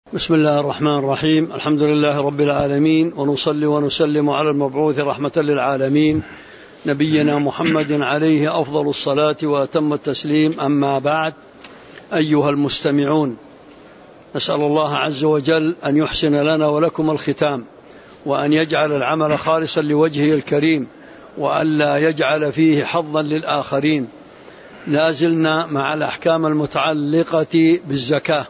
بسم الله الرحمن الرحيم. الحمد لله رب العالمين، ونصلي ونسلم على المبعوث رحمة للعالمين نبينا محمد عليه أفضل الصلاة وأتم التسليم. أما بعد، أيها المستمعون، نسأل الله عز وجل أن يحسن لنا ولكم الختام، وأن يجعل العمل خالصا لوجهه الكريم، وأن لا يجعل فيه حظا للآخرين. لازلنا مع الأحكام المتعلقة بالزكاة،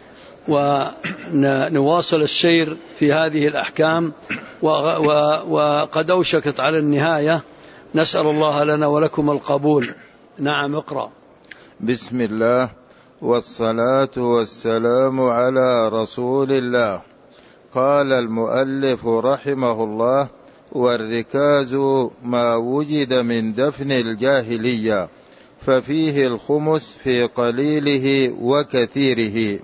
ونواصل السير في هذه الأحكام، وقد أوشكت على النهاية. نسأل الله لنا ولكم القبول. نعم، اقرأ. بسم الله والصلاة والسلام على رسول الله. قال المؤلف رحمه الله: والركاز ما وجد من دفن الجاهلية، ففيه الخمس في قليله وكثيره.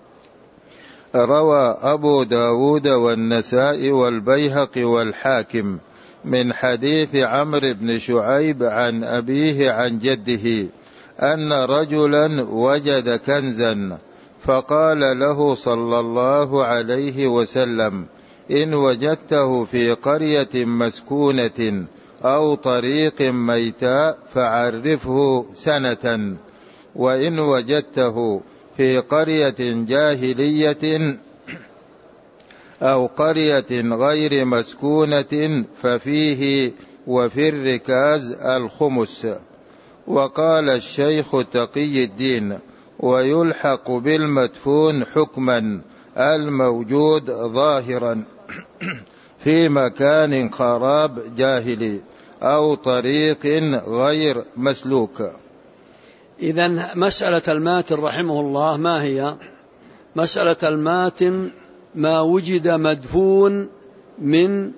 روى أبو داود والنسائي والبيهقي والحاكم من حديث عمرو بن شعيب عن أبيه عن جده أن رجلا وجد كنزا، فقال له صلى الله عليه وسلم: إن وجدته في قرية مسكونة أو طريق ميتاء فعرفه سنة، وإن وجدته في قرية جاهلية أو قرية غير مسكونة ففيه وفي الركاز الخمس. وقال الشيخ تقي الدين: ويلحق بالمدفون حكما الموجود ظاهرا في مكان خراب جاهلي أو طريق غير مسلوك. إذن مسألة الماتن رحمه الله ما هي؟ مسألة الماتن ما وجد مدفون من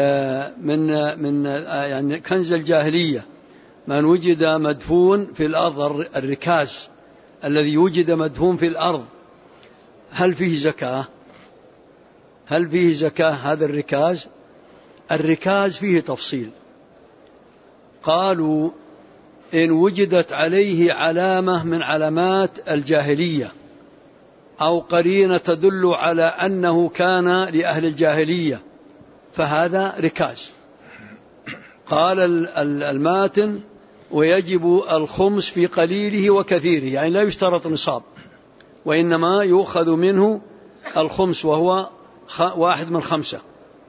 يعني كنز الجاهلية، من وجد مدفون في الأرض، الركاز الذي وجد مدفون في الأرض، هل فيه زكاة؟ هل فيه زكاة هذا الركاز؟ الركاز فيه تفصيل. قالوا: إن وجدت عليه علامة من علامات الجاهلية أو قرينة تدل على أنه كان لأهل الجاهلية فهذا ركاز. قال الماتن: ويجب الخمس في قليله وكثيره، يعني لا يشترط نصاب، وإنما يؤخذ منه الخمس وهو 1 من 5،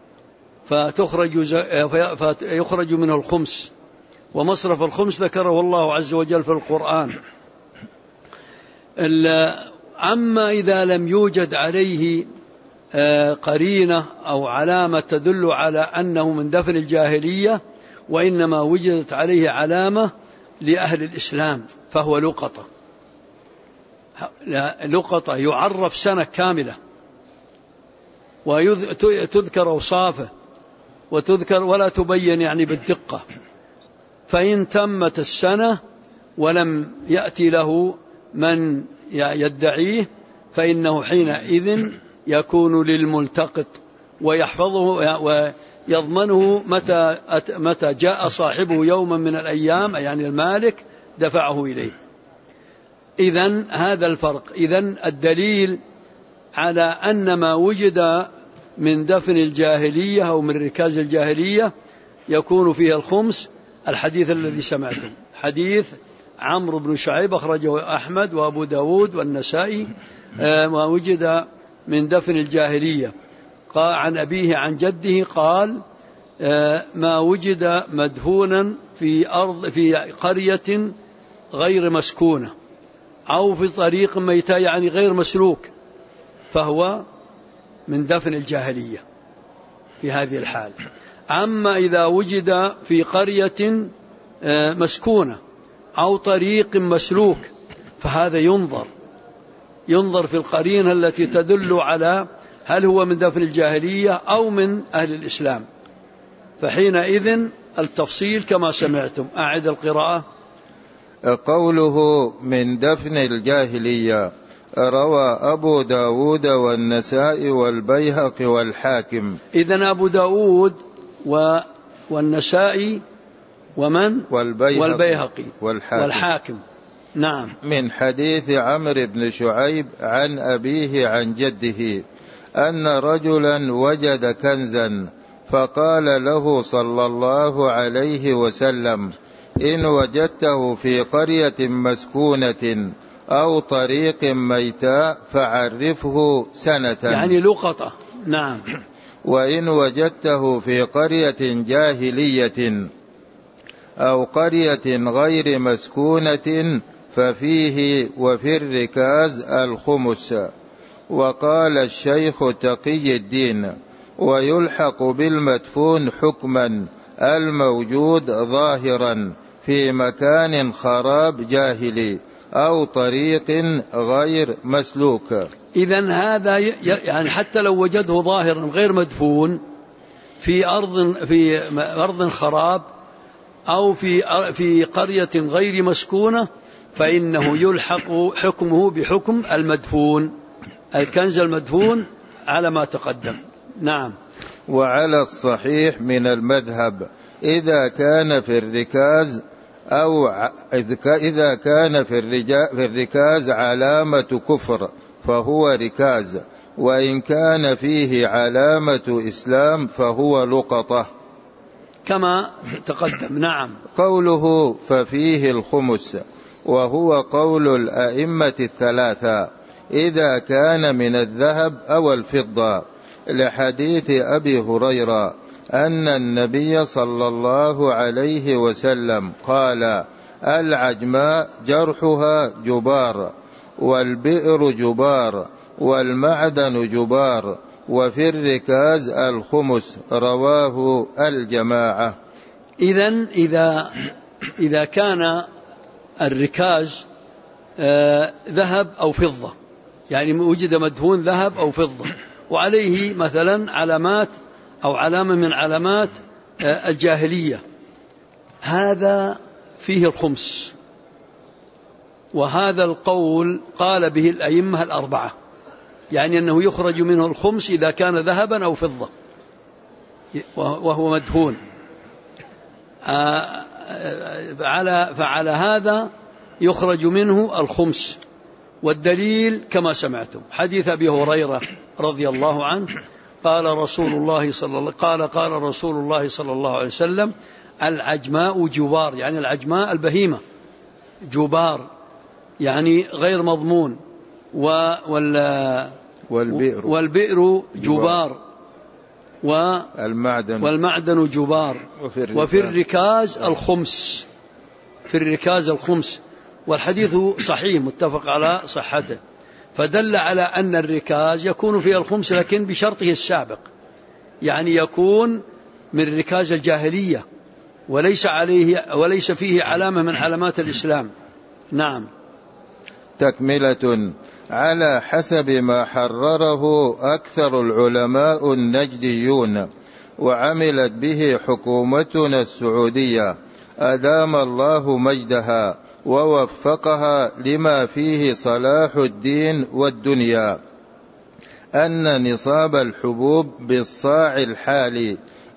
فيخرج منه الخمس. ومصرف الخمس ذكره الله عز وجل في القرآن. أما إذا لم يوجد عليه قرينة أو علامة تدل على أنه من دفن الجاهلية، وإنما وجدت عليه علامة لأهل الإسلام، فهو لقطة. لقطة يعرف سنة كاملة، وتذكر أوصافه وتذكر ولا تبين يعني بالدقة. فإن تمت السنة ولم يأتي له من يدعيه، فإنه حينئذ يكون للملتقط، ويحفظه ويضمنه متى جاء صاحبه يوما من الأيام، يعني المالك، دفعه إليه. إذن هذا الفرق. إذن الدليل على أن ما وجد من دفن الجاهلية أو من ركاز الجاهلية يكون فيها الخمس الحديث الذي سمعتم، حديث عمرو بن شعيب أخرجه أحمد وأبو داود والنسائي، ما وجد من دفن الجاهلية. قال عن أبيه عن جده قال: ما وجد مدفونا في قرية غير مسكونة أو في طريق ميتاء، يعني غير مسلوك، فهو من دفن الجاهلية في هذه الحال. أما إذا وجد في قرية مسكونة أو طريق مسلوك فهذا ينظر في القرينة التي تدل على هل هو من دفن الجاهلية أو من أهل الإسلام، فحينئذ التفصيل كما سمعتم. أعد القراءة. قوله من دفن الجاهلية روى أبو داود والنسائي والبيهقي والحاكم. إذن أبو داود والنسائي ومن؟ والبيهقي والحاكم. نعم. من حديث عمرو بن شعيب عن أبيه عن جده أن رجلا وجد كنزا فقال له صلى الله عليه وسلم: إن وجدته في قرية مسكونة أو طريق ميتاء فعرفه سنة، يعني لقطة. نعم. وإن وجدته في قرية جاهلية أو قرية غير مسكونة ففيه وفي الركاز الخمس. وقال الشيخ تقي الدين: ويلحق بالمدفون حكما الموجود ظاهرا في مكان خراب جاهلي أو طريق غير مسلوك. إذن هذا يعني حتى لو وجده ظاهرا غير مدفون في أرض خراب أو في قرية غير مسكونة فإنه يلحق حكمه بحكم المدفون، الكنز المدفون على ما تقدم. نعم. وعلى الصحيح من المذهب إذا كان في الركاز إذا كان في الركاز علامة كفر فهو ركاز، وإن كان فيه علامة إسلام فهو لقطة كما تقدم. نعم. قوله ففيه الخمس وهو قول الأئمة الثلاثة إذا كان من الذهب أو الفضة، لحديث أبي هريرة أن النبي صلى الله عليه وسلم قال: العجماء جرحها جبار، والبئر جبار، والمعدن جبار، وفي الركاز الخمس. رواه الجماعة. إذن إذا كان الركاز ذهب أو فضة، يعني وجد مدفون ذهب أو فضة وعليه مثلا علامات أو علامة من علامات الجاهلية، هذا فيه الخمس. وهذا القول قال به الأئمة الأربعة، يعني أنه يخرج منه الخمس إذا كان ذهبا أو فضة وهو مدفون. فعلى هذا يخرج منه الخمس. والدليل كما سمعتم حديث أبي هريرة رضي الله عنه قال رسول الله صلى الله عليه وسلم: العجماء جبار، يعني العجماء البهيمة جبار يعني غير مضمون، والبئر جبار، والمعدن جبار، وفي الركاز الخمس، في الركاز الخمس. والحديث صحيح متفق على صحته، فدل على أن الركاز يكون فيه الخمس لكن بشرطه السابق، يعني يكون من ركاز الجاهلية وليس فيه علامة من علامات الإسلام. نعم. تكملة: على حسب ما حرره أكثر العلماء النجديون، وعملت به حكومتنا السعودية أدام الله مجدها ووفقها لما فيه صلاح الدين والدنيا، أن نصاب الحبوب بالصاع الحالي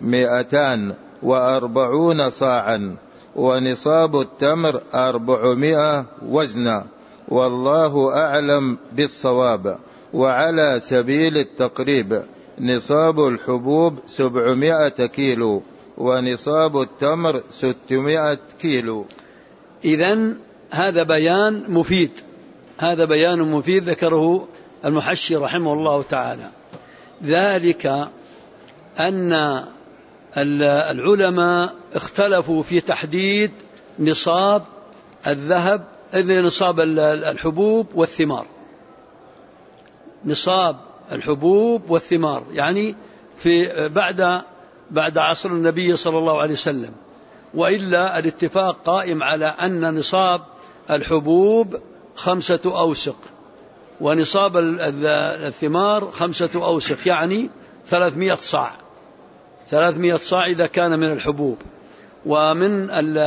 240 صاعا، ونصاب التمر 400 وزنا، والله أعلم بالصواب. وعلى سبيل التقريب نصاب الحبوب 700 كيلو، ونصاب التمر 600 كيلو. إذن هذا بيان مفيد ذكره المحشي رحمه الله تعالى، ذلك أن العلماء اختلفوا في تحديد نصاب الذهب، نصاب الحبوب والثمار، نصاب الحبوب والثمار، يعني في بعد عصر النبي صلى الله عليه وسلم. وإلا الاتفاق قائم على أن نصاب الحبوب 5 أوسق، ونصاب الثمار 5 أوسق، يعني 300 صاع، 300 صاع إذا كان من الحبوب، ومن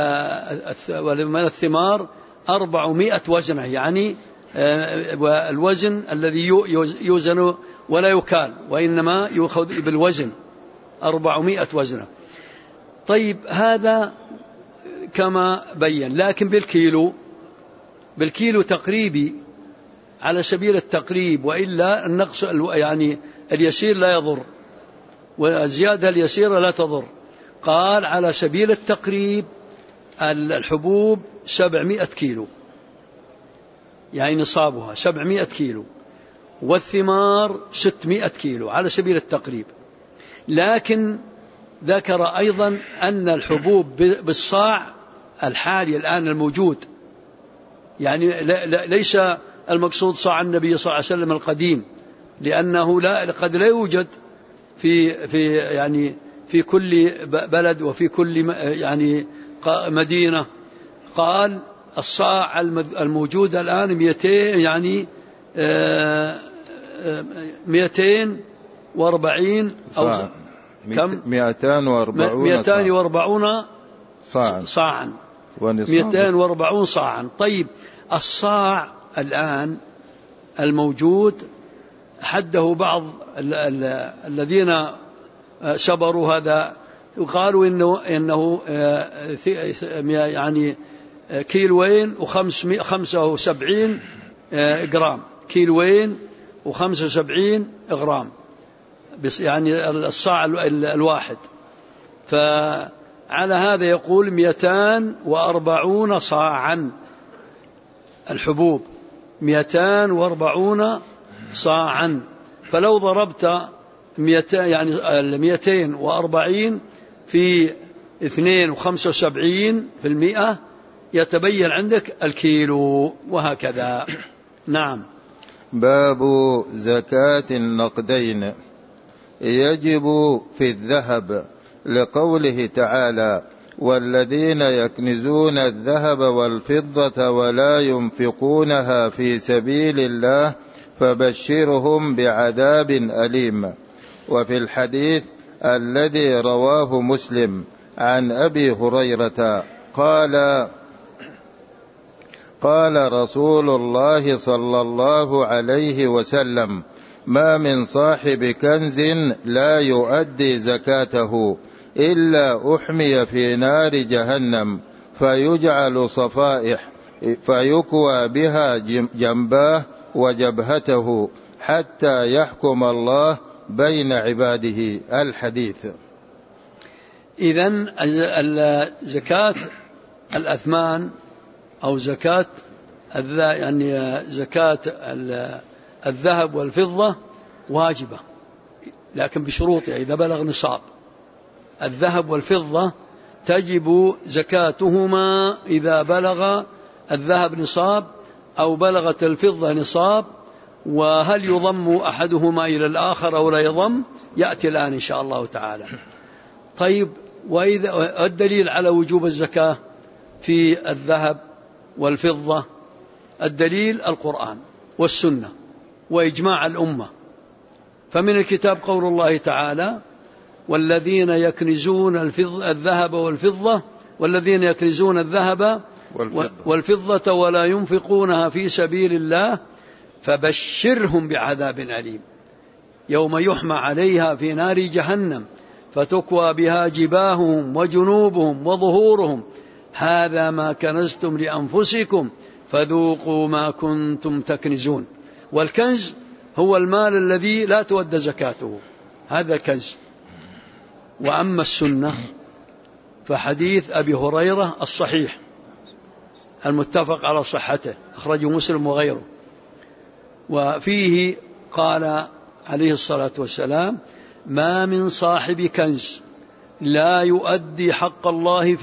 الثمار 400 وزنة، يعني الوزن الذي يوزن ولا يكال، وإنما يؤخذ بالوزن 400 وزنة. طيب هذا كما بين، لكن بالكيلو بالكيلو تقريبي على سبيل التقريب، وإلا النقص يعني اليسير لا يضر والزيادة اليسيرة لا تضر. قال على سبيل التقريب الحبوب 700 كيلو، يعني نصابها 700 كيلو، والثمار 600 كيلو على سبيل التقريب. لكن ذكر أيضا أن الحبوب بالصاع الحالي الآن الموجود، يعني ليس المقصود صاع النبي صلى الله عليه وسلم القديم، لأنه قد لا يوجد في كل بلد وفي كل يعني مدينة. قال الصاع الموجود الآن 200 يعني 240 أو كم 240 صاعا 240 صاعا. طيب الصاع الآن الموجود حده بعض الذين سبروا هذا وقالوا إنه يعني كيلوين و75 جرام، كيلوين و75 غرام، يعني الصاع الواحد. فعلى هذا يقول 240 صاعا الحبوب، 240 صاعا. فلو ضربت 240 في 2.75% يتبين عندك الكيلو، وهكذا. نعم. باب زكاة النقدين. يجب في الذهب لقوله تعالى: والذين يكنزون الذهب والفضة ولا ينفقونها في سبيل الله فبشرهم بعذاب أليم. وفي الحديث الذي رواه مسلم عن أبي هريرة قال رسول الله صلى الله عليه وسلم: ما من صاحب كنز لا يؤدي زكاته إلا أحمي في نار جهنم فيجعل صفائح فيكوى بها جنباه وجبهته حتى يحكم الله بين عباده. الحديث. إذن زكاة الأثمان أو زكاة يعني زكاة الذهب والفضة واجبة، لكن بشروطها. إذا بلغ نصاب الذهب والفضة تجب زكاتهما إذا بلغ الذهب نصاب أو بلغت الفضة نصاب. وهل يضم أحدهما إلى الآخر أو لا يضم يأتي الآن إن شاء الله تعالى. طيب، وإذا الدليل على وجوب الزكاة في الذهب والفضة، الدليل القرآن والسنة وإجماع الأمة. فمن الكتاب قول الله تعالى: والذين يكنزون الذهب والفضة، والذين يكنزون الذهب والفضة ولا ينفقونها في سبيل الله فبشرهم بعذاب أليم يوم يحمى عليها في نار جهنم فتكوى بها جباههم وجنوبهم وظهورهم هذا ما كنزتم لأنفسكم فذوقوا ما كنتم تكنزون. والكنز هو المال الذي لا تؤدى زكاته، هذا الكنز. وأما السنة فحديث أبي هريرة الصحيح المتفق على صحته أخرجه مسلم وغيره، وفيه قال عليه الصلاة والسلام: ما من صاحب كنز لا يؤدي حق الله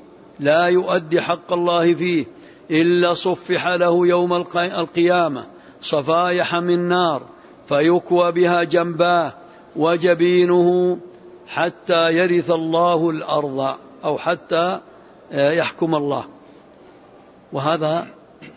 فيه إلا صفح له يوم القيامة صفائح من نار فيكوى بها جنباه وجبينه حتى يرث الله الأرض أو حتى يحكم الله. وهذا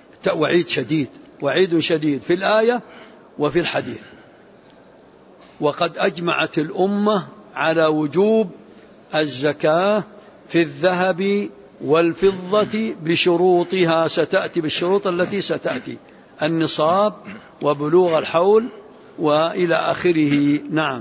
وعيد شديد في الآية وفي الحديث. وقد أجمعت الأمة على وجوب الزكاة في الذهب والفضة بشروطها، ستأتي بالشروط التي ستأتي: النصاب وبلوغ الحول وإلى آخره. نعم.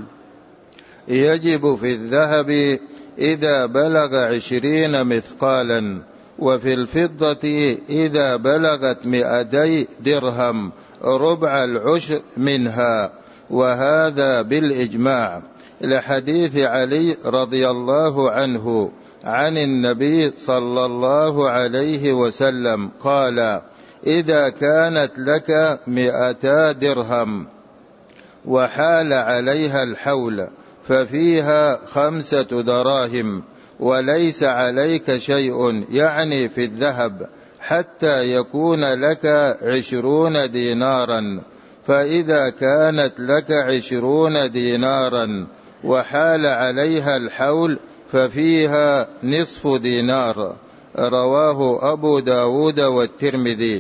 يجب في الذهب إذا بلغ 20 مثقالا، وفي الفضة إذا بلغت 200 درهم ربع العشر منها، وهذا بالإجماع، لحديث علي رضي الله عنه عن النبي صلى الله عليه وسلم قال: إذا كانت لك 200 درهم وحال عليها الحول ففيها 5 دراهم وليس عليك شيء، يعني في الذهب، حتى يكون لك 20 دينارا. فإذا كانت لك 20 دينارا وحال عليها الحول ففيها نصف دينار. رواه أبو داود والترمذي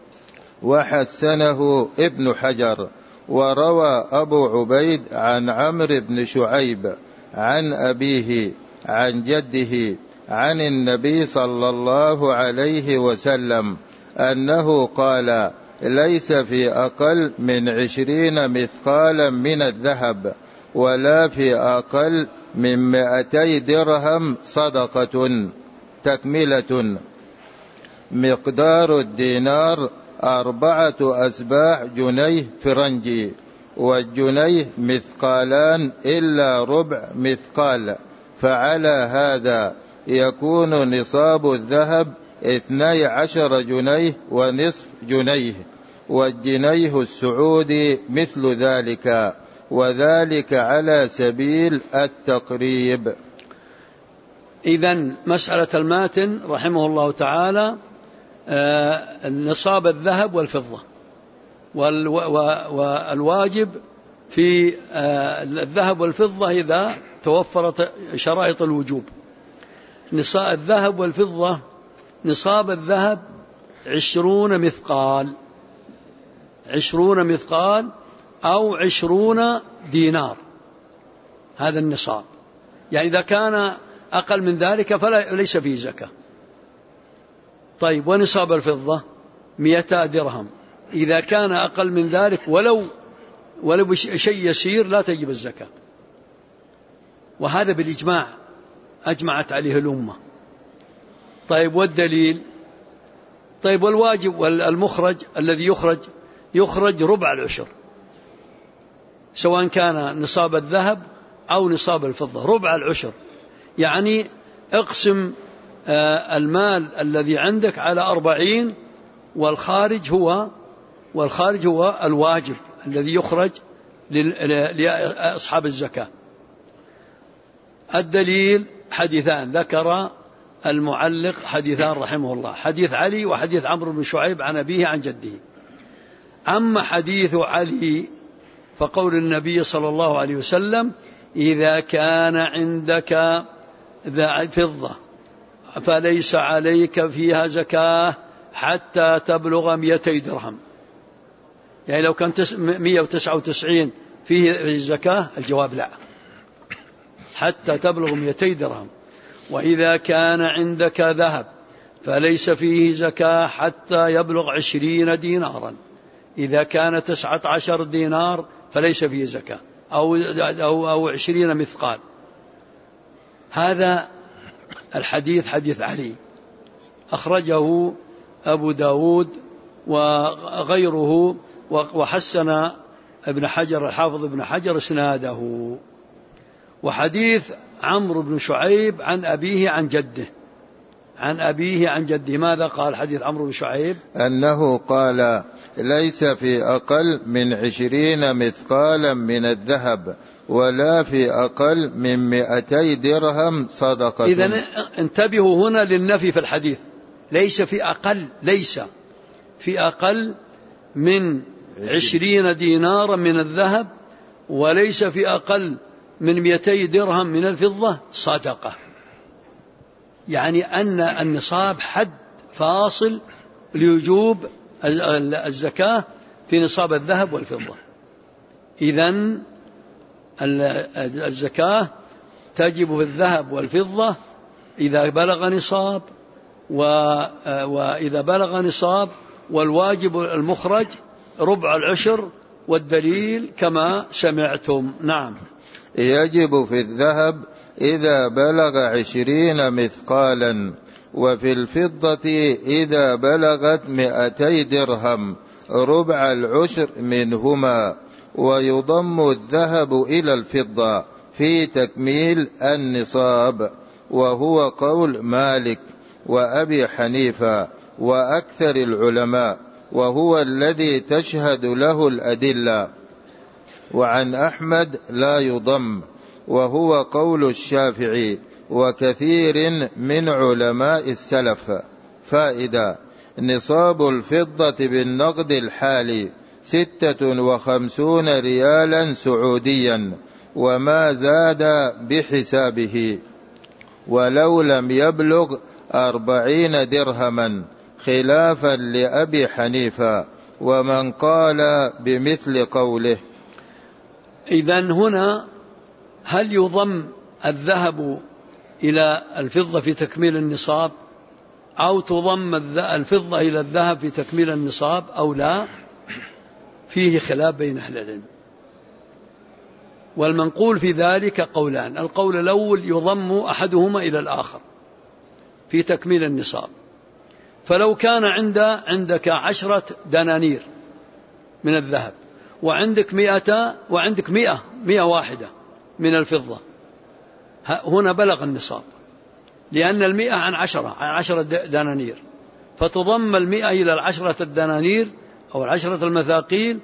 وحسنه ابن حجر. وروى أبو عبيد عن عمرو بن شعيب عن أبيه عن جده عن النبي صلى الله عليه وسلم أنه قال: ليس في أقل من 20 مثقالا من الذهب ولا في أقل من 200 درهم صدقة. تكملة: مقدار الدينار 4 أسباع جنيه فرنجي، والجنيه مثقالان إلا ربع مثقال، فعلى هذا يكون نصاب الذهب 12 جنيه ونصف جنيه، والجنيه السعودي مثل ذلك، وذلك على سبيل التقريب. إذن مسألة الماتن رحمه الله تعالى نصاب الذهب والفضة، والواجب في الذهب والفضة إذا توفرت شرائط الوجوب. نصاب الذهب والفضة، نصاب الذهب 20 مثقال، 20 مثقال أو 20 دينار، هذا النصاب. يعني إذا كان أقل من ذلك فليس فيه زكاة. طيب، ونصاب الفضة 200 درهم، إذا كان أقل من ذلك ولو شيء يسير لا تجب الزكاة، وهذا بالإجماع أجمعت عليه الأمة. طيب، والدليل؟ طيب، والواجب والمخرج الذي يخرج ربع العشر، سواء كان نصاب الذهب أو نصاب الفضة، ربع العشر. يعني اقسم المال الذي عندك على 40، والخارج هو الواجب الذي يخرج لأصحاب الزكاة. الدليل حديثان ذكر المعلق، حديثان رحمه الله، حديث علي وحديث عمرو بن شعيب عن أبيه عن جده. أما حديث علي فقول النبي صلى الله عليه وسلم: إذا كان عندك فضة فليس عليك فيها زكاة حتى تبلغ 200 درهم. يعني لو كان 199 فيه الزكاة، الجواب لا، حتى تبلغ 200 درهم. وإذا كان عندك ذهب فليس فيه زكاة حتى يبلغ 20 دينارا. إذا كان 19 دينار فليس فيه زكاة، أو 20 مثقال. هذا الحديث حديث علي، أخرجه أبو داود وغيره، وحسن ابن حجر الحافظ ابن حجر اسناده. وحديث عمرو بن شعيب عن أبيه عن جده، عن أبيه عن جده، ماذا قال حديث عمرو بن شعيب؟ أنه قال: ليس في أقل من 20 مثقالا من الذهب ولا في أقل من 200 درهم صدقة. إذن انتبهوا هنا للنفي في الحديث، ليس في أقل من 20 دينارا من الذهب، وليس في أقل من 200 درهم من الفضة صدقة. يعني أن النصاب حد فاصل لوجوب الزكاة في نصاب الذهب والفضة. إذن الزكاة تجب في الذهب والفضة إذا بلغ نصاب، وإذا بلغ نصاب، والواجب المخرج ربع العشر، والدليل كما سمعتم. نعم. يجب في الذهب إذا بلغ 20 مثقالا، وفي الفضة إذا بلغت 200 درهم ربع العشر منهما. ويضم الذهب إلى الفضة في تكميل النصاب، وهو قول مالك وأبي حنيفة وأكثر العلماء، وهو الذي تشهد له الأدلة. وعن أحمد لا يضم، وهو قول الشافعي وكثير من علماء السلف. فائدة: نصاب الفضة بالنقد الحالي 56 ريالا سعوديا، وما زاد بحسابه، ولو لم يبلغ 40 درهما، خلافا لأبي حنيفة ومن قال بمثل قوله. إذن هنا هل يضم الذهب إلى الفضة في تكميل النصاب، أو تضم الفضة إلى الذهب في تكميل النصاب أو لا؟ فيه خلاف بين أهل العلم، والمنقول في ذلك قولان. القول الأول: يضم أحدهما إلى الآخر في تكميل النصاب. فلو كان عندك 10 دنانير من الذهب، وعندك 100 واحدة من الفضة، هنا بلغ النصاب، لأن 100 عن 10 دنانير، فتضم 100 إلى 10 الدنانير أو 10 المثاقيل،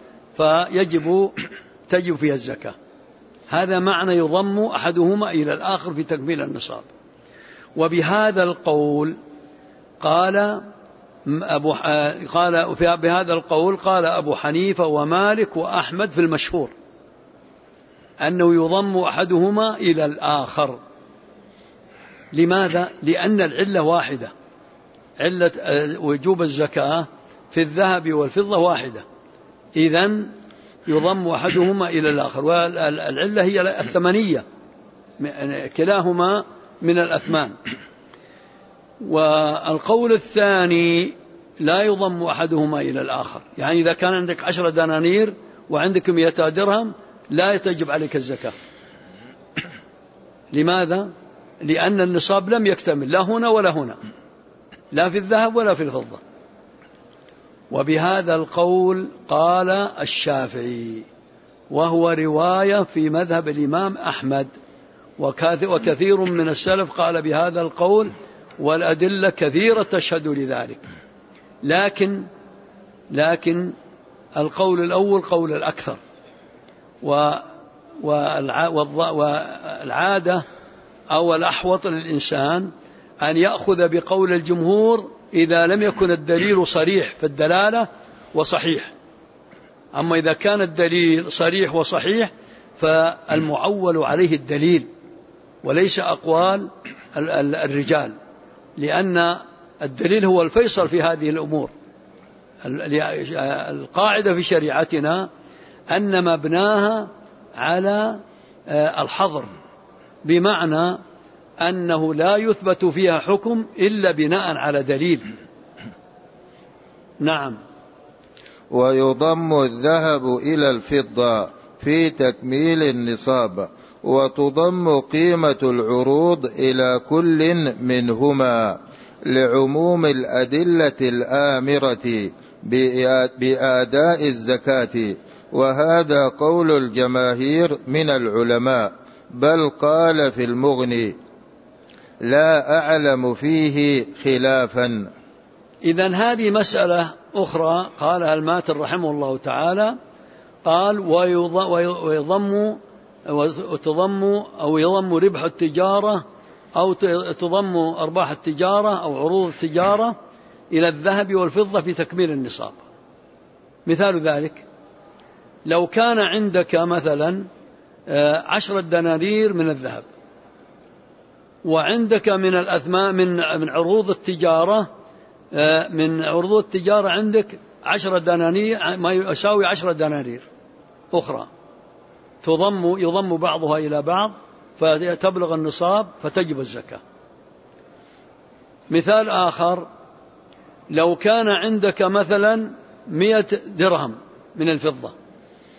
تجب فيها الزكاة. هذا معنى يضم أحدهما إلى الآخر في تكميل النصاب. وبهذا القول قال أبو حنيفة ومالك وأحمد في المشهور أنه يضم أحدهما إلى الآخر. لماذا؟ لأن العلة واحدة، علة وجوب الزكاة في الذهب والفضة واحدة، إذن يضم أحدهما إلى الآخر. والعلة هي الثمنية، كلاهما من الأثمان. والقول الثاني: لا يضم أحدهما إلى الآخر، يعني إذا كان عندك 10 دنانير وعندك 200 درهم لا تجب عليك الزكاة. لماذا؟ لأن النصاب لم يكتمل، لا هنا ولا هنا، لا في الذهب ولا في الفضة. وبهذا القول قال الشافعي، وهو رواية في مذهب الإمام أحمد، وكثير من السلف قال بهذا القول، والأدلة كثيرة تشهد لذلك. لكن القول الأول قول الأكثر، والعادة أو الأحوط للإنسان أن يأخذ بقول الجمهور إذا لم يكن الدليل صريح في الدلالة وصحيح. أما إذا كان الدليل صريح وصحيح فالمعول عليه الدليل وليس أقوال الرجال، لأن الدليل هو الفيصل في هذه الأمور. القاعدة في شريعتنا أن مبناها على الحظر، بمعنى أنه لا يثبت فيها حكم إلا بناء على دليل. نعم. ويضم الذهب إلى الفضة في تكميل النصاب، وتضم قيمة العروض إلى كل منهما لعموم الأدلة الآمرة بأداء الزكاة. وهذا قول الجماهير من العلماء، بل قال في المغني: لا أعلم فيه خلافا. إذن هذه مسألة أخرى قالها الماتر رحمه الله تعالى، قال: يضم ربح التجارة أو تضم أرباح التجارة أو عروض التجارة إلى الذهب والفضة في تكميل النصاب. مثال ذلك: لو كان عندك مثلا 10 دنانير من الذهب، وعندك من الأثمان من عروض التجارة، عندك 10 دنانير ما يساوي 10 دنانير أخرى، يضم بعضها إلى بعض فتبلغ النصاب فتجب الزكاة. مثال آخر: لو كان عندك مثلا 100 درهم من الفضة،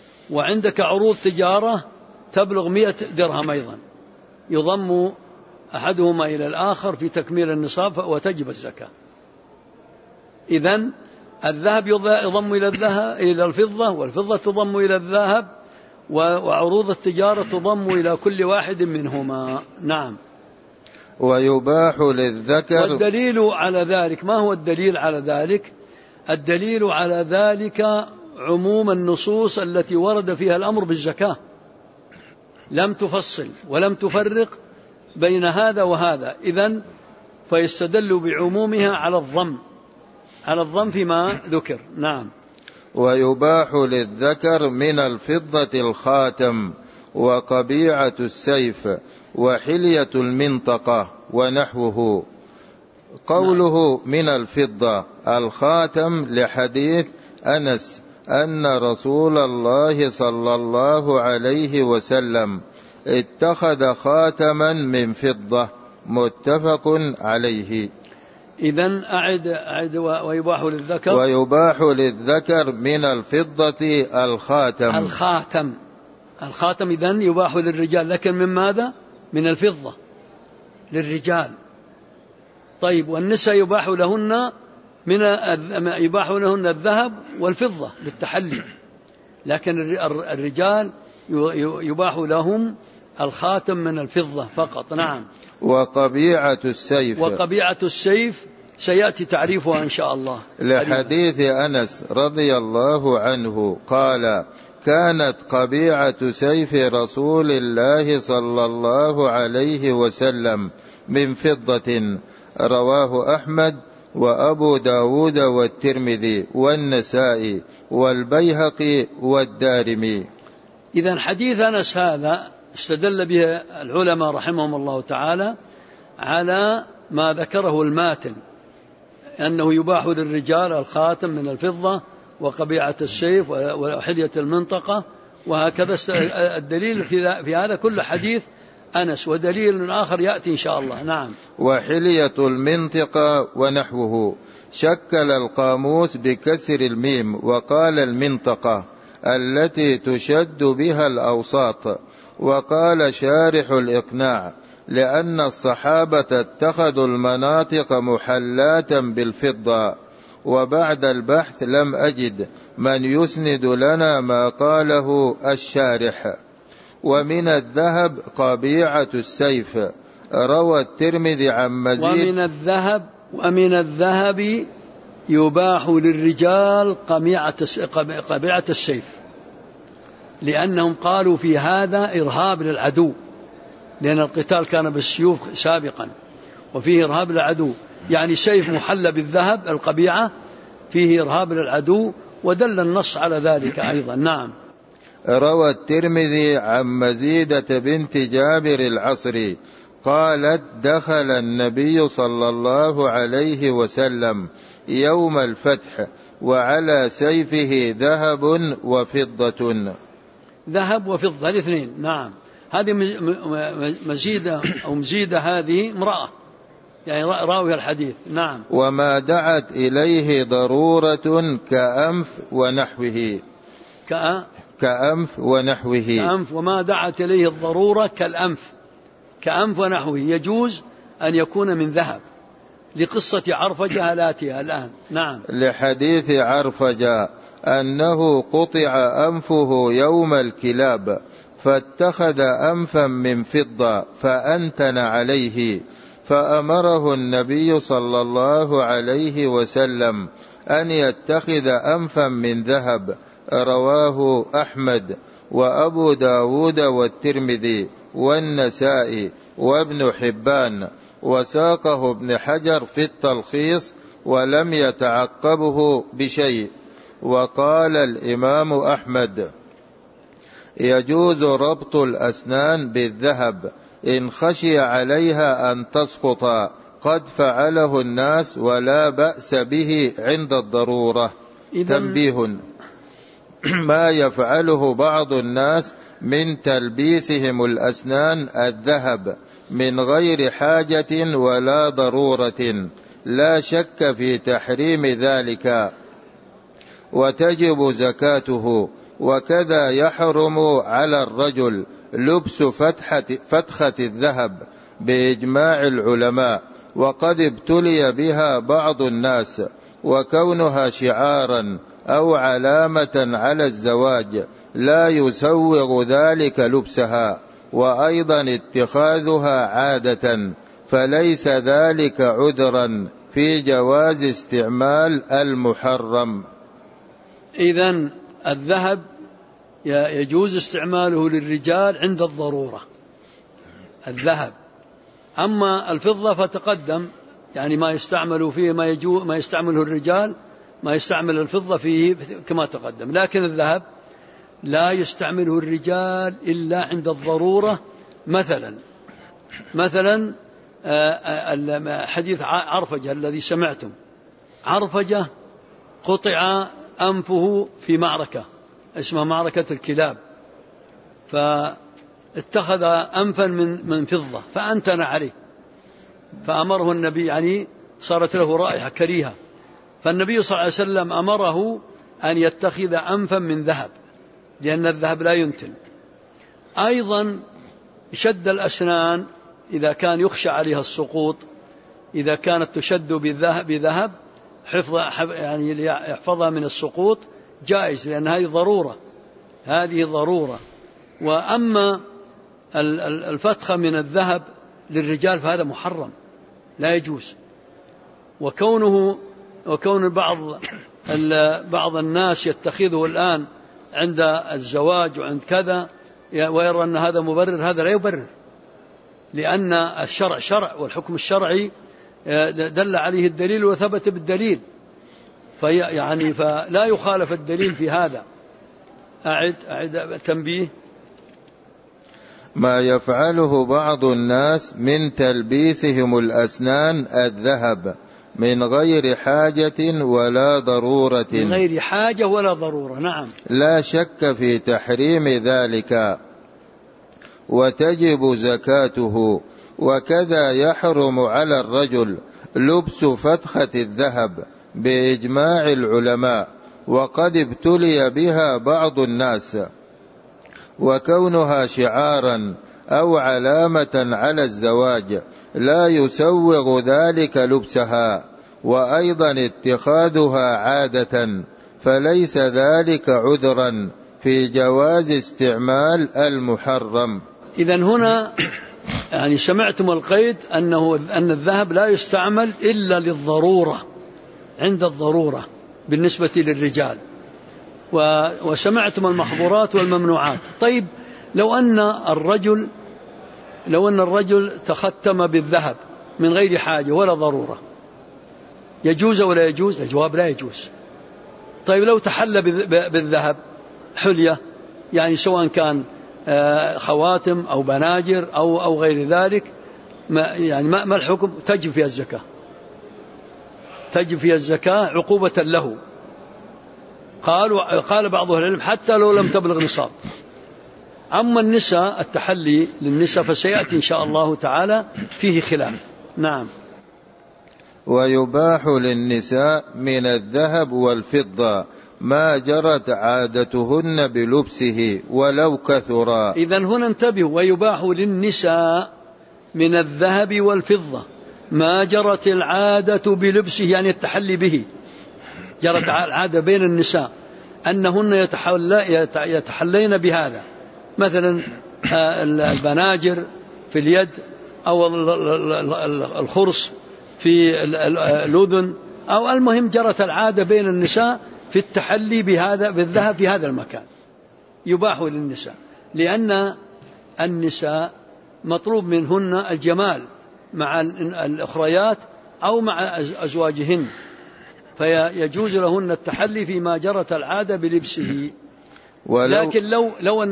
وعندك عروض تجارة تبلغ 100 درهم أيضا، يضم أحدهما إلى الآخر في تكميل النصاب وتجب الزكاة. إذن الذهب يضم إلى الفضة، والفضة تضم إلى الذهب، وعروض التجارة تضم إلى كل واحد منهما. نعم. ويباح للذكر. والدليل على ذلك، ما هو الدليل على ذلك؟ الدليل على ذلك عموم النصوص التي ورد فيها الأمر بالزكاة، لم تفصل ولم تفرق بين هذا وهذا، إذن فيستدل بعمومها على الضم فيما ذكر. نعم. ويباح للذكر من الفضة الخاتم وقبيعة السيف وحلية المنطقة ونحوه. قوله من الفضة الخاتم لحديث أنس أن رسول الله صلى الله عليه وسلم اتخذ خاتما من فضة، متفق عليه. إذن أعد ويباح للذكر من الفضة الخاتم إذن يباح للرجال، لكن من ماذا؟ من الفضة للرجال. طيب، والنساء يباح لهن الذهب والفضة للتحلي، لكن الرجال يباح لهم الخاتم من الفضة فقط. نعم. وقبيعة السيف سيأتي تعريفها إن شاء الله. لحديث أنس رضي الله عنه قال كانت قبيعة سيف رسول الله صلى الله عليه وسلم من فضة، رواه أحمد وأبو داود والترمذي والنسائي والبيهقي والدارمي. إذن حديث أنس هذا استدل به العلماء رحمهم الله تعالى على ما ذكره الماتن، أنه يباح للرجال الخاتم من الفضة وقبيعة السيف وحلية المنطقة، وهكذا الدليل في هذا كل حديث أنس، ودليل آخر يأتي إن شاء الله. نعم. وحلية المنطقة ونحوه. شكل القاموس بكسر الميم وقال المنطقة التي تشد بها الأوساط. وقال شارح الإقناع لأن الصحابة اتخذوا المناطق محلاة بالفضة، وبعد البحث لم أجد من يسند لنا ما قاله الشارح. ومن الذهب قبيعة السيف، روى الترمذي عن مزيد. ومن الذهب يباح للرجال قبيعة السيف، لأنهم قالوا في هذا إرهاب للعدو، لأن القتال كان بالسيوف سابقا وفيه إرهاب للعدو، يعني سيف محلى بالذهب القبيعة فيه إرهاب للعدو، ودل النص على ذلك أيضا. نعم. روى الترمذي عن مزيدة بنت جابر العصري قالت دخل النبي صلى الله عليه وسلم يوم الفتح وعلى سيفه ذهب وفضة. ذهب وفضة الاثنين. نعم. هذه مزيدة هذه امرأة، يعني راوي الحديث. نعم. وما دعت إليه ضرورة كأنف ونحوه. وما دعت إليه الضرورة كأنف ونحوه، يجوز أن يكون من ذهب، لقصة عرفجة الآتية الآن. نعم. لحديث عرفجة أنه قطع أنفه يوم الكلاب فاتخذ أنفا من فضة فأنتن عليه، فأمره النبي صلى الله عليه وسلم أن يتخذ أنفا من ذهب، رواه أحمد وأبو داود والترمذي والنسائي وابن حبان، وساقه ابن حجر في التلخيص ولم يتعقبه بشيء. وقال الإمام أحمد يجوز ربط الأسنان بالذهب إن خشي عليها أن تسقط، قد فعله الناس ولا بأس به عند الضرورة. تنبيه: ما يفعله بعض الناس من تلبيسهم الأسنان الذهب من غير حاجة ولا ضرورة لا شك في تحريم ذلك وتجب زكاته. وكذا يحرم على الرجل لبس فتخة الذهب بإجماع العلماء، وقد ابتلي بها بعض الناس، وكونها شعارا أو علامة على الزواج لا يسوغ ذلك لبسها، وأيضا اتخاذها عادة، فليس ذلك عذرا في جواز استعمال المحرم. إذن الذهب يجوز استعماله للرجال عند الضرورة، الذهب. أما الفضة فتقدم، يعني ما يستعمل فيه ما يستعمله الرجال ما يستعمل الفضة فيه كما تقدم. لكن الذهب لا يستعمله الرجال إلا عند الضرورة. مثلا حديث عرفجة الذي سمعتم، عرفجة قطع أنفه في معركة اسمها معركة الكلاب، فاتخذ أنفا من فضة فأنتن عليه، فأمره النبي، يعني صارت له رائحة كريهة، فالنبي صلى الله عليه وسلم أمره أن يتخذ أنفا من ذهب، لأن الذهب لا ينتن. أيضا شد الأسنان إذا كان يخشى عليها السقوط، إذا كانت تشد بذهب يعني ليحفظها من السقوط جائز، لأن هذه ضرورة. وأما الفتخة من الذهب للرجال فهذا محرم لا يجوز. وكون بعض الناس يتخذه الآن عند الزواج وعند كذا ويرى أن هذا مبرر، هذا لا يبرر، لأن الشرع شرع، والحكم الشرعي دل عليه الدليل وثبت بالدليل، يعني فلا يخالف الدليل في هذا. أعد تنبيه: ما يفعله بعض الناس من تلبيسهم الأسنان الذهب من غير حاجة ولا ضرورة. من غير حاجة ولا ضرورة، نعم، لا شك في تحريم ذلك، وتجب زكاته. وكذا يحرم على الرجل لبس فتخة الذهب بإجماع العلماء، وقد ابتلي بها بعض الناس، وكونها شعارا أو علامة على الزواج لا يسوغ ذلك لبسها، وأيضا اتخاذها عادة، فليس ذلك عذرا في جواز استعمال المحرم. إذن هنا يعني سمعتم القيد أن الذهب لا يستعمل إلا للضرورة، عند الضرورة بالنسبة للرجال، وسمعتم المحظورات والممنوعات. طيب لو أن الرجل تختم بالذهب من غير حاجة ولا ضرورة، يجوز ولا يجوز؟ الجواب لا يجوز. طيب لو تحلى بالذهب حلية، يعني سواء كان خواتم أو بناجر أو غير ذلك، ما الحكم؟ تجب فيها الزكاة عقوبة له. قال بعض أهل العلم حتى لو لم تبلغ نصاب. أما النساء، التحلي للنساء فسيأتي إن شاء الله تعالى فيه خلاف. نعم. ويباح للنساء من الذهب والفضة ما جرت عادتهن بلبسه ولو كثرا. إذن هنا انتبهوا: ويباح للنساء من الذهب والفضة ما جرت العادة بلبسه، يعني التحلي به. جرت العادة بين النساء أنهن يتحلين بهذا، مثلا البناجر في اليد أو الخرص في الأذن، أو المهم جرت العادة بين النساء في التحلي بالذهب في هذا المكان. يباح للنساء، لأن النساء مطلوب منهن الجمال مع الأخريات أو مع أزواجهن، فيجوز لهن التحلي فيما جرت العادة بلبسه. لكن لو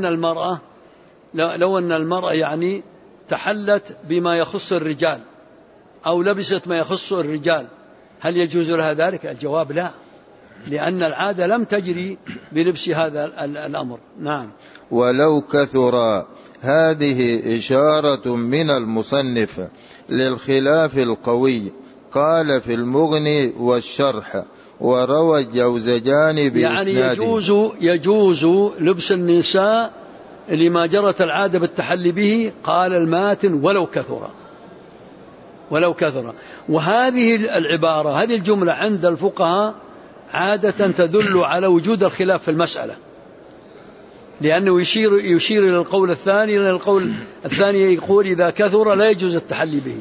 أن المرأة يعني تحلت بما يخص الرجال أو لبست ما يخص الرجال، هل يجوز لها ذلك؟ الجواب لا، لأن العادة لم تجري بلبس هذا الأمر. نعم. ولو كثر، هذه إشارة من المصنف للخلاف القوي. قال في المغني والشرح: وروى الجوزجاني بإسناده. يعني يجوز لبس النساء لما جرت العادة بالتحلي به. قال الماتن: ولو كثر، ولو كثر. وهذه العبارة، هذه الجملة عند الفقهاء عادة تدل على وجود الخلاف في المسألة، لأنه يشير إلى القول الثاني، لأن القول الثاني يقول إذا كثر لا يجوز التحلي به،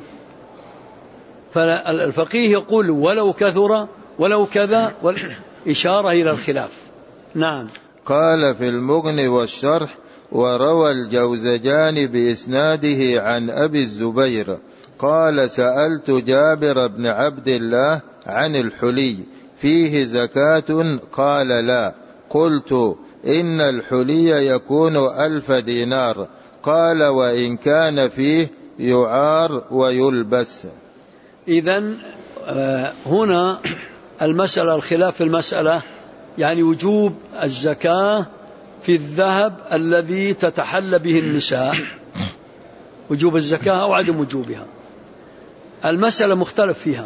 فالفقيه يقول ولو كثر ولو كذا، إشارة إلى الخلاف. نعم. قال في المغني والشرح: وروى الجوزجاني بإسناده عن أبي الزبير قال: سألت جابر بن عبد الله عن الحلي فيه زكاة؟ قال: لا. قلت: إن الحلي يكون 1000 دينار. قال: وإن كان فيه يعار ويلبس. إذن هنا المسألة، الخلاف في المسألة يعني وجوب الزكاة في الذهب الذي تتحلى به النساء، وجوب الزكاة أو عدم وجوبها. المسألة مختلف فيها،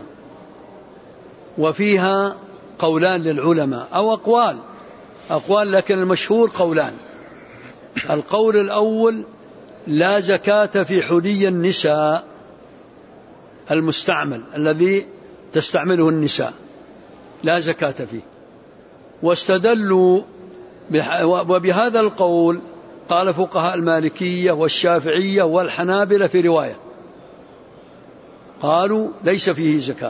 وفيها قولان للعلماء أو أقوال، لكن المشهور قولان. القول الأول: لا زكاة في حلي النساء المستعمل الذي تستعمله النساء، لا زكاة فيه. واستدلوا وبهذا القول قال فقهاء المالكية والشافعية والحنابلة في رواية، قالوا ليس فيه زكاة.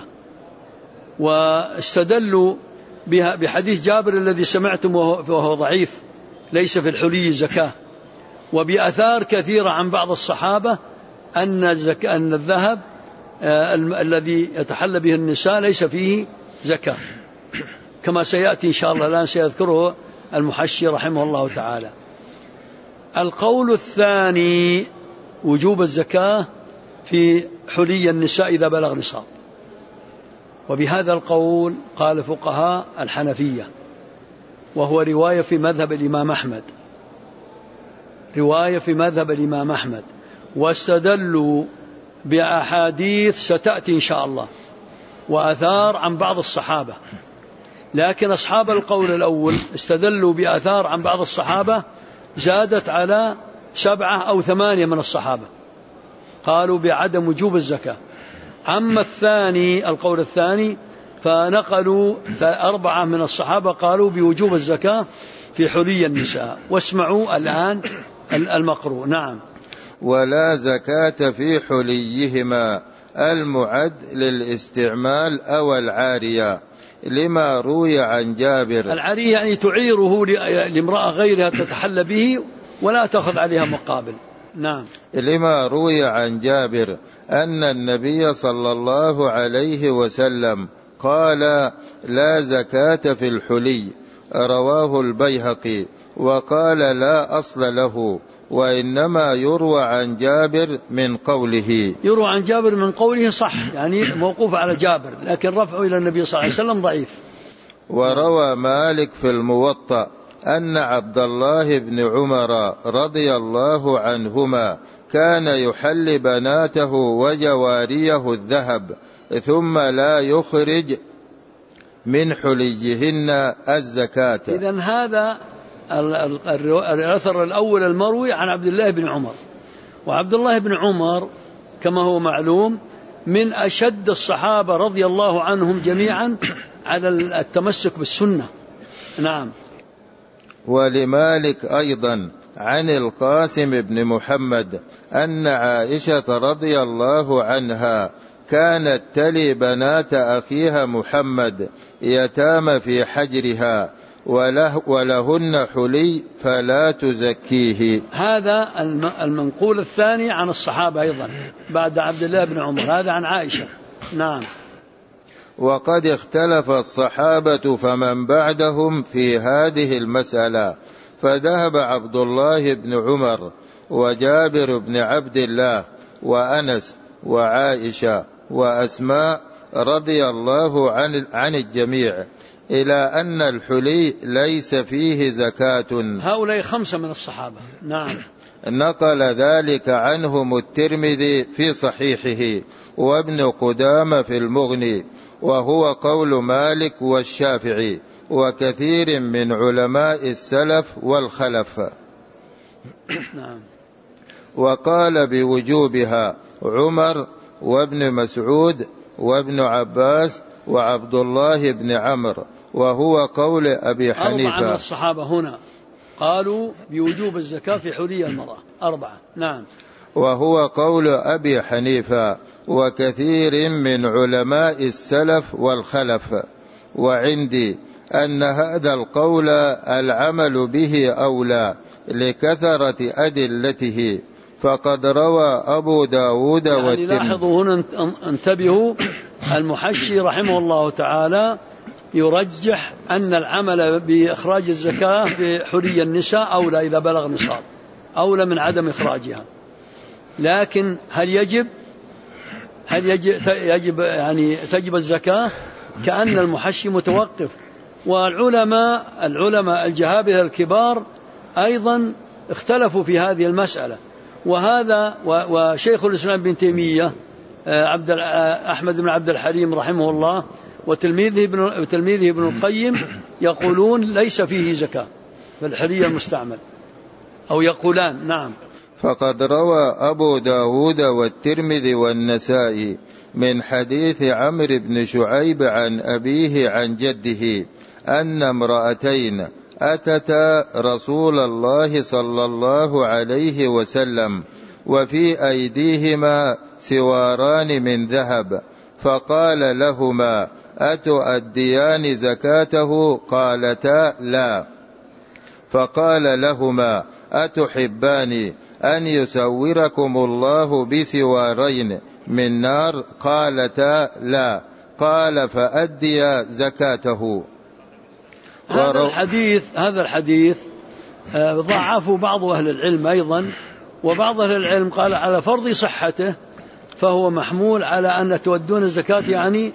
واستدلوا بحديث جابر الذي سمعتم وهو ضعيف، ليس في الحلي زكاة، وبأثار كثيرة عن بعض الصحابة أن الذهب الذي يتحلى به النساء ليس فيه زكاة، كما سيأتي إن شاء الله الآن سيذكره المحشي رحمه الله تعالى. القول الثاني: وجوب الزكاة في حلي النساء إذا بلغ نصاب. وبهذا القول قال فقهاء الحنفية، وهو رواية في مذهب الإمام أحمد، واستدلوا بأحاديث ستأتي إن شاء الله وآثار عن بعض الصحابة. لكن أصحاب القول الأول استدلوا بآثار عن بعض الصحابة زادت على 7 أو 8 من الصحابة، قالوا بعدم وجوب الزكاة. أما الثاني، القول الثاني، فنقلوا 4 من الصحابة قالوا بوجوب الزكاة في حلي النساء. واسمعوا الآن المقروء. نعم. ولا زكاة في حليهما المعد للاستعمال أو العارية، لما روي عن جابر. العارية يعني تعيره لامرأة غيرها تتحلى به ولا تأخذ عليها مقابل. نعم. لما روي عن جابر أن النبي صلى الله عليه وسلم قال: لا زكاة في الحلي، رواه البيهقي، وقال: لا أصل له، وإنما يروى عن جابر من قوله. يروى عن جابر من قوله صح، يعني موقوف على جابر، لكن رفعه إلى النبي صلى الله عليه وسلم ضعيف. وروى مالك في الموطأ أن عبد الله بن عمر رضي الله عنهما كان يحل بناته وجواريه الذهب، ثم لا يخرج من حليهن الزكاة. إذن هذا الأثر الأول المروي عن عبد الله بن عمر، وعبد الله بن عمر كما هو معلوم من أشد الصحابة رضي الله عنهم جميعا على التمسك بالسنة. نعم. ولمالك أيضا عن القاسم بن محمد أن عائشة رضي الله عنها كانت تلي بنات أخيها محمد يتام في حجرها، ولهن حلي فلا تزكيه. هذا المنقول الثاني عن الصحابة أيضا بعد عبد الله بن عمر، هذا عن عائشة. نعم. وقد اختلف الصحابة فمن بعدهم في هذه المسألة، فذهب عبد الله بن عمر وجابر بن عبد الله وأنس وعائشة وأسماء رضي الله عن الجميع إلى أن الحلي ليس فيه زكاة. هؤلاء 5 من الصحابة. نعم. نقل ذلك عنهم الترمذي في صحيحه، وابن قدامة في المغني، وهو قول مالك والشافعي وكثير من علماء السلف والخلف. نعم. وقال بوجوبها عمر وابن مسعود وابن عباس وعبد الله بن عمرو، وهو قول أبي حنيفة. 4 من الصحابة هنا قالوا بوجوب الزكاة في حلي المرأة، 4. نعم. وهو قول أبي حنيفة وكثير من علماء السلف والخلف. وعندي أن هذا القول العمل به أولى لكثرة أدلته، فقد روى أبو داود والترمذي. لاحظوا هنا، انتبهوا، المحشي رحمه الله تعالى يرجح أن العمل بإخراج الزكاة في حلي النساء أولى إذا بلغ نصاب، أولى من عدم إخراجها. لكن هل يجب يعني تجب الزكاة؟ كأن المحشي متوقف. والعلماء الجهابذة الكبار أيضا اختلفوا في هذه المسألة. وهذا وشيخ الإسلام ابن تيمية أحمد بن عبد الحليم رحمه الله وتلميذه ابن القيم يقولون ليس فيه زكاة في الحلي المستعمل، أو يقولان. نعم. فقد روى أبو داود والترمذي والنسائي من حديث عمرو بن شعيب عن أبيه عن جده أن امرأتين أتتا رسول الله صلى الله عليه وسلم وفي أيديهما سواران من ذهب، فقال لهما: أتؤديان زكاته؟ قالتا: لا. فقال لهما: أتحبان أن يسوركم الله بسوارين من نار؟ قالتا: لا. قال: فأديا زكاته. هذا الحديث ضعفه بعض أهل العلم أيضا، وبعض أهل العلم قال على فرض صحته فهو محمول على أن تودون الزكاة، يعني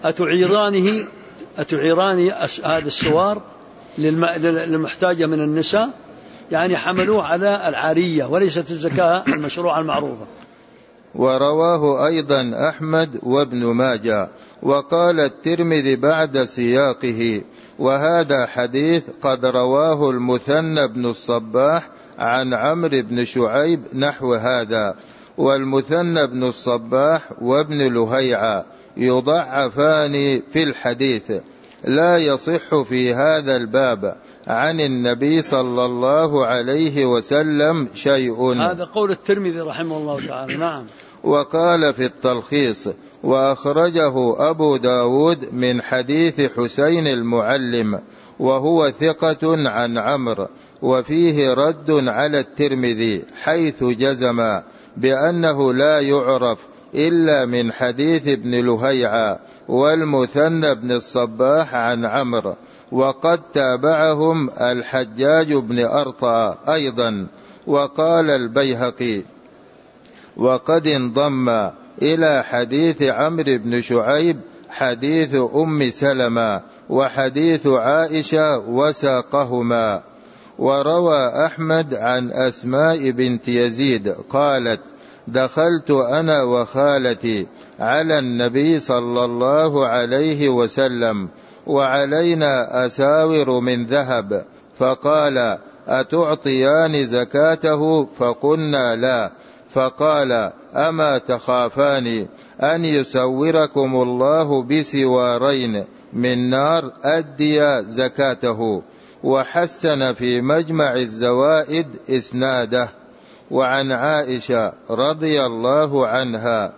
أتعيران هذا السوار للمحتاجة من النساء، يعني حملوه على العارية وليست الزكاة المشروعة المعروفة. ورواه أيضا أحمد وابن ماجه. وقال الترمذي بعد سياقه: وهذا حديث قد رواه المثنى بن الصباح عن عمرو بن شعيب نحو هذا. والمثنى بن الصباح وابن لهيعة يضعفان في الحديث، لا يصح في هذا الباب عن النبي صلى الله عليه وسلم شيء. هذا قول الترمذي رحمه الله تعالى. نعم. وقال في التلخيص: وأخرجه أبو داود من حديث حسين المعلم وهو ثقة عن عمرو، وفيه رد على الترمذي حيث جزم بأنه لا يعرف إلا من حديث ابن لهيعة والمثنى بن الصباح عن عمرو. وقد تابعهم الحجاج بن أرطى أيضا. وقال البيهقي: وقد انضم إلى حديث عمرو بن شعيب حديث أم سلمة وحديث عائشة وساقهما. وروى أحمد عن أسماء بنت يزيد قالت: دخلت أنا وخالتي على النبي صلى الله عليه وسلم وعلينا أساور من ذهب، فقال: أتعطيان زكاته؟ فقلنا: لا. فقال: أما تخافان أن يسوركم الله بسوارين من نار؟ أديا زكاته. وحسن في مجمع الزوائد إسناده. وعن عائشة رضي الله عنها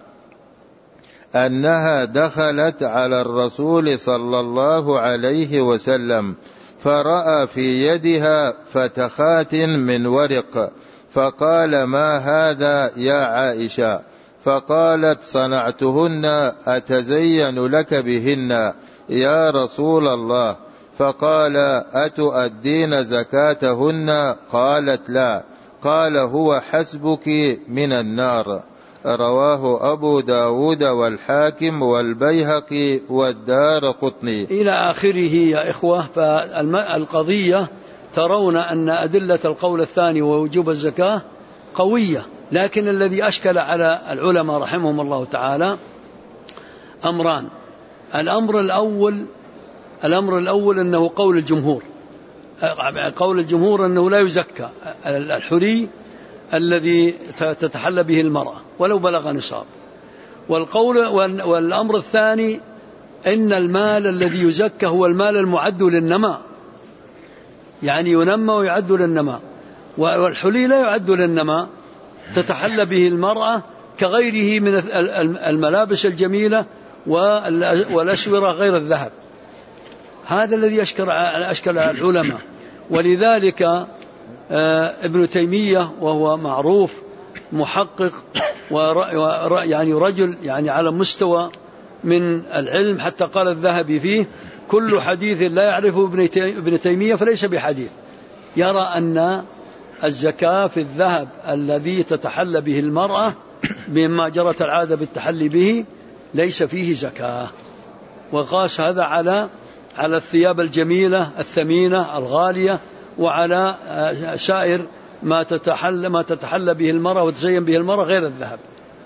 أنها دخلت على الرسول صلى الله عليه وسلم فرأى في يدها فتخات من ورق، فقال: ما هذا يا عائشة؟ فقالت: صنعتهن أتزين لك بهن يا رسول الله. فقال: أتؤدين زكاتهن؟ قالت: لا. قال: هو حسبك من النار. رواه أبو داود والحاكم والبيهقي والدارقطني. إلى آخره. يا إخوة، فالقضية ترون أن أدلة القول الثاني ووجوب الزكاة قوية، لكن الذي أشكل على العلماء رحمهم الله تعالى أمران. الأمر الأول أنه قول الجمهور أنه لا يزكى الحلي الذي تتحلى به المرأة ولو بلغ نصاب. والأمر الثاني إن المال الذي يزكى هو المال المعد للنماء، يعني ينمى ويعد للنماء، والحلي لا يعد للنماء، تتحلى به المرأة كغيره من الملابس الجميلة والأسورة غير الذهب. هذا الذي أشكل العلماء. ولذلك ابن تيمية وهو معروف محقق يعني رجل يعني على مستوى من العلم، حتى قال الذهبي فيه: كل حديث لا يعرفه ابن تيمية فليس بحديث. يرى أن الزكاة في الذهب الذي تتحلى به المرأة مما جرت العادة بالتحلي به ليس فيه زكاة، وقاس هذا على الثياب الجميلة الثمينة الغالية، وعلى سائر ما تتحلى به المرأة وتزين به المرأة غير الذهب.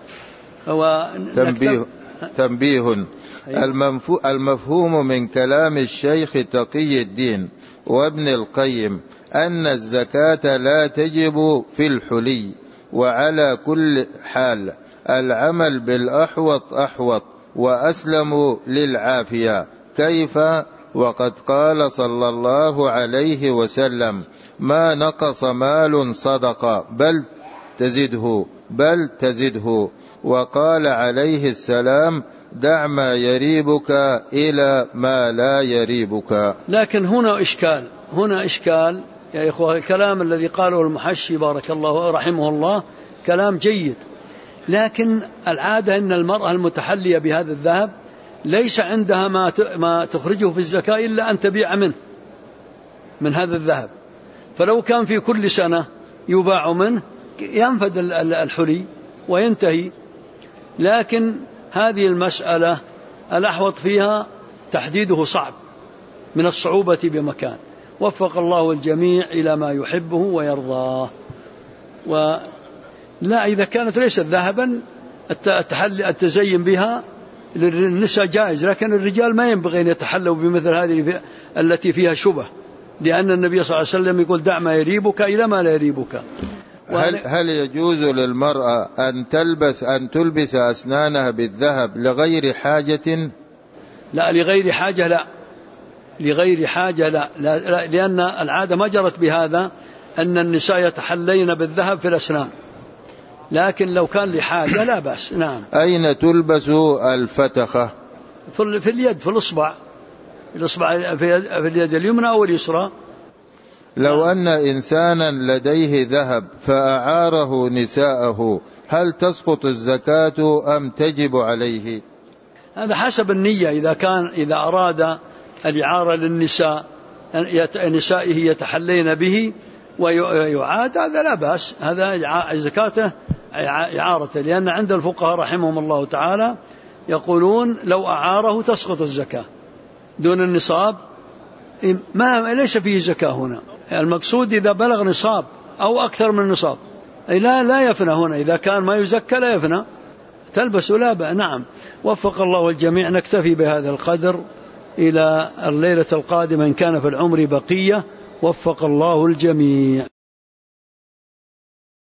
تنبيه. المفهوم من كلام الشيخ تقي الدين وابن القيم أن الزكاة لا تجب في الحلي، وعلى كل حال العمل بالأحوط أحوط وأسلم للعافية. كيف وقد قال صلى الله عليه وسلم: ما نقص مال صدقة بل تزده. وقال عليه السلام: دع ما يريبك إلى ما لا يريبك. لكن هنا إشكال يا إخوة. الكلام الذي قاله المحشي بارك الله رحمه الله كلام جيد، لكن العادة أن المرأة المتحلية بهذا الذهب ليس عندها ما تخرجه في الزكاة إلا أن تبيع من هذا الذهب. فلو كان في كل سنة يباع منه ينفد الحلي وينتهي. لكن هذه المسألة الأحوط فيها تحديده صعب من الصعوبة بمكان. وفق الله الجميع إلى ما يحبه ويرضاه. لا، إذا كانت ليست ذهبا التزين بها للنساء جائز، لكن الرجال ما ينبغي أن يتحلوا بمثل هذه التي فيها شبه، لأن النبي صلى الله عليه وسلم يقول: دع ما يريبك إلى ما لا يريبك. هل يجوز للمرأة أن تلبس أسنانها بالذهب لغير حاجة؟ لا، لغير حاجة لا، لغير حاجة لا، لأن العادة ما جرت بهذا أن النساء يتحلين بالذهب في الأسنان، لكن لو كان لحاجة لا بأس. نعم. أين تلبس الفتخة؟ في اليد، في الإصبع في اليد اليمنى أو اليسرى. لو أن إنسانا لديه ذهب فأعاره نساءه، هل تسقط الزكاة أم تجب عليه؟ هذا حسب النية. إذا أراد الإعارة للنساء نسائه يتحلين به ويعاد، هذا لا بأس، هذا زكاته إعارته، لأن عند الفقهاء رحمهم الله تعالى يقولون لو أعاره تسقط الزكاة دون النصاب، ليس فيه زكاة هنا. المقصود إذا بلغ نصاب أو أكثر من نصاب، لا يفنى هنا. إذا كان ما يزكى لا يفنى، تلبس لا بأس. نعم. وفق الله الجميع. نكتفي بهذا القدر إلى الليلة القادمة إن كان في العمر بقية. وفق الله الجميع.